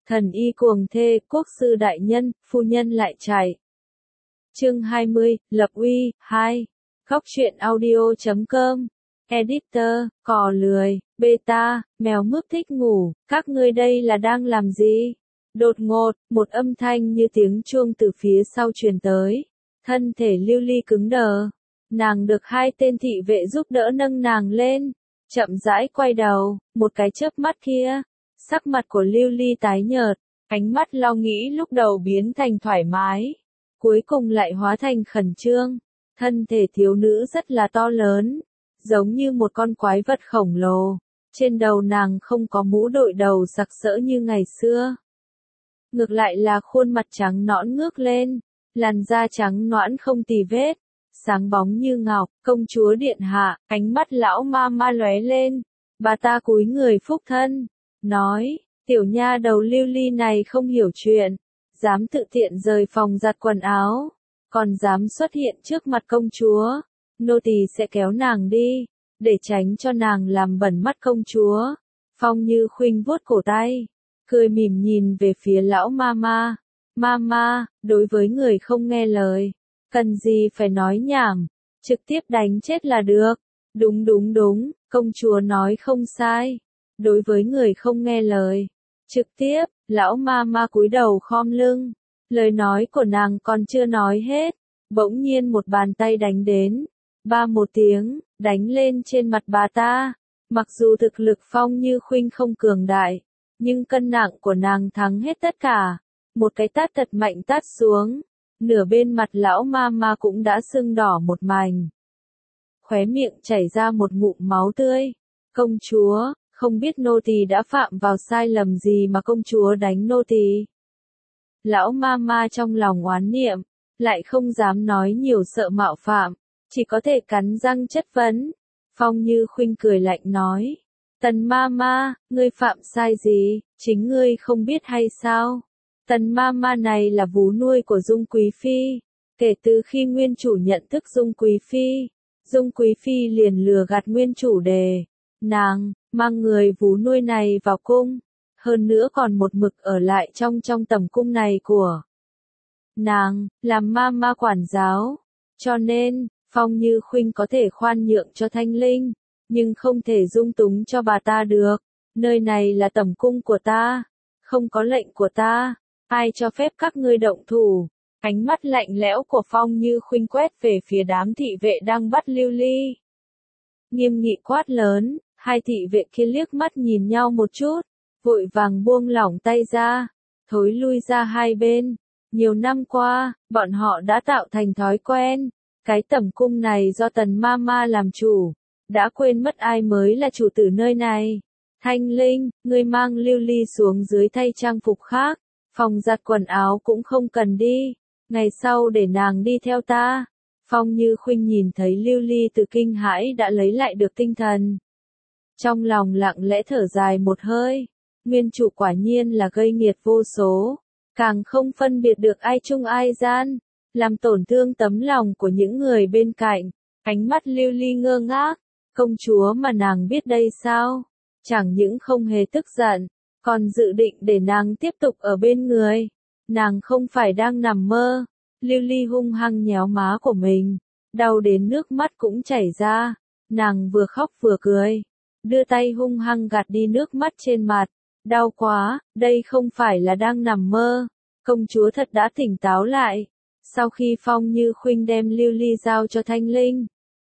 Thần y cuồng thê, quốc sư đại nhân, phu nhân lại chạy. Chương 20, lập uy, 2. Góc truyện audio.com. Editor, cò lười, beta, mèo mướp thích ngủ, các ngươi đây là đang làm gì? Đột ngột, một âm thanh như tiếng chuông từ phía sau truyền tới. Thân thể Lưu Ly cứng đờ. Nàng được hai tên thị vệ giúp đỡ nâng nàng lên. Chậm rãi quay đầu, một cái chớp mắt kia. Sắc mặt của Lưu Ly tái nhợt, ánh mắt lo nghĩ lúc đầu biến thành thoải mái. Cuối cùng lại hóa thành khẩn trương. Thân thể thiếu nữ rất là to lớn, giống như một con quái vật khổng lồ. Trên đầu nàng không có mũ đội đầu sặc sỡ như ngày xưa. Ngược lại là khuôn mặt trắng nõn ngước lên, làn da trắng nõn không tì vết, sáng bóng như ngọc. Công chúa điện hạ, ánh mắt lão ma ma lóe lên. Bà ta cúi người phúc thân, nói, tiểu nha đầu Lưu Ly này không hiểu chuyện, dám tự tiện rời phòng giặt quần áo, còn dám xuất hiện trước mặt công chúa, nô tỳ sẽ kéo nàng đi, để tránh cho nàng làm bẩn mắt công chúa. Phong Như Khuynh vuốt cổ tay, cười mỉm nhìn về phía lão mama. Mama, đối với người không nghe lời, cần gì phải nói nhảm, trực tiếp đánh chết là được. Đúng đúng đúng, công chúa nói không sai. Đối với người không nghe lời, trực tiếp, lão mama cúi đầu khom lưng. Lời nói của nàng còn chưa nói hết, bỗng nhiên một bàn tay đánh đến. Ba một tiếng, đánh lên trên mặt bà ta. Mặc dù thực lực Phong Như Khuynh không cường đại, nhưng cân nặng của nàng thắng hết tất cả. Một cái tát thật mạnh tát xuống, nửa bên mặt lão mama cũng đã sưng đỏ một mảnh. Khóe miệng chảy ra một ngụm máu tươi. Công chúa, không biết nô tỳ đã phạm vào sai lầm gì mà công chúa đánh nô tỳ. Lão mama trong lòng oán niệm, lại không dám nói nhiều sợ mạo phạm, chỉ có thể cắn răng chất vấn. Phong Như Khuynh cười lạnh nói, Tần mama, ngươi phạm sai gì, chính ngươi không biết hay sao? Tần mama này là vú nuôi của Dung Quý Phi. Kể từ khi nguyên chủ nhận thức Dung Quý Phi, Dung Quý Phi liền lừa gạt nguyên chủ để nàng mang người vú nuôi này vào cung, hơn nữa còn một mực ở lại trong tầm cung này của nàng, làm mama quản giáo. Cho nên, Phong Như Khuynh có thể khoan nhượng cho Thanh Linh, nhưng không thể dung túng cho bà ta được. Nơi này là tầm cung của ta, không có lệnh của ta, ai cho phép các ngươi động thủ? Ánh mắt lạnh lẽo của Phong Như Khuynh quét về phía đám thị vệ đang bắt Lưu Ly. Nghiêm nghị quát lớn, hai thị vệ kia liếc mắt nhìn nhau một chút, vội vàng buông lỏng tay ra, thối lui ra hai bên. Nhiều năm qua, bọn họ đã tạo thành thói quen, cái tầm cung này do Tần mama làm chủ, đã quên mất ai mới là chủ tử nơi này. Thanh Linh, ngươi mang Lưu Ly xuống dưới thay trang phục khác, phòng giặt quần áo cũng không cần đi, ngày sau để nàng đi theo ta. Phong Như Khuynh nhìn thấy Lưu Ly từ kinh hãi đã lấy lại được tinh thần. Trong lòng lặng lẽ thở dài một hơi, nguyên chủ quả nhiên là gây nghiệt vô số, càng không phân biệt được ai trung ai gian, làm tổn thương tấm lòng của những người bên cạnh. Ánh mắt Lưu Ly ngơ ngác, công chúa mà nàng biết đây sao? Chẳng những không hề tức giận, còn dự định để nàng tiếp tục ở bên người. Nàng không phải đang nằm mơ. Lưu Ly hung hăng nhéo má của mình, đau đến nước mắt cũng chảy ra. Nàng vừa khóc vừa cười, đưa tay hung hăng gạt đi nước mắt trên mặt. Đau quá, đây không phải là đang nằm mơ. Công chúa thật đã tỉnh táo lại. Sau khi Phong Như Khuynh đem Lưu Ly giao cho Thanh Linh,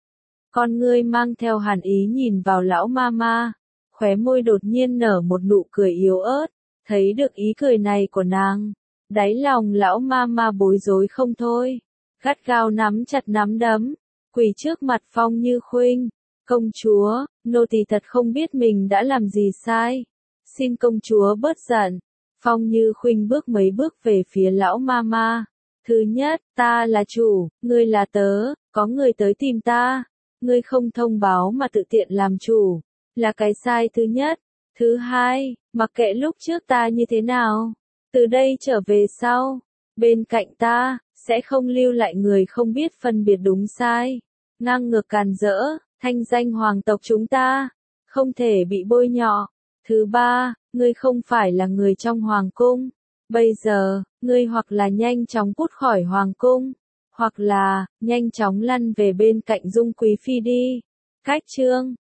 con ngươi mang theo hàn ý nhìn vào lão mama, khóe môi đột nhiên nở một nụ cười yếu ớt. Thấy được ý cười này của nàng, đáy lòng lão mama bối rối không thôi, gắt gao nắm chặt nắm đấm, quỳ trước mặt Phong Như Khuynh. Công chúa, nô tỳ thật không biết mình đã làm gì sai, xin công chúa bớt giận. Phong Như Khuynh bước mấy bước về phía lão mama. Thứ nhất, ta là chủ, ngươi là tớ, có người tới tìm ta, ngươi không thông báo mà tự tiện làm chủ, là cái sai thứ nhất. Thứ hai, mặc kệ lúc trước ta như thế nào, từ đây trở về sau, bên cạnh ta, sẽ không lưu lại người không biết phân biệt đúng sai, ngang ngược càn rỡ, thanh danh hoàng tộc chúng ta, không thể bị bôi nhọ. Thứ ba, ngươi không phải là người trong hoàng cung. Bây giờ, ngươi hoặc là nhanh chóng cút khỏi hoàng cung, hoặc là, nhanh chóng lăn về bên cạnh Dung Quý Phi đi. Cách chương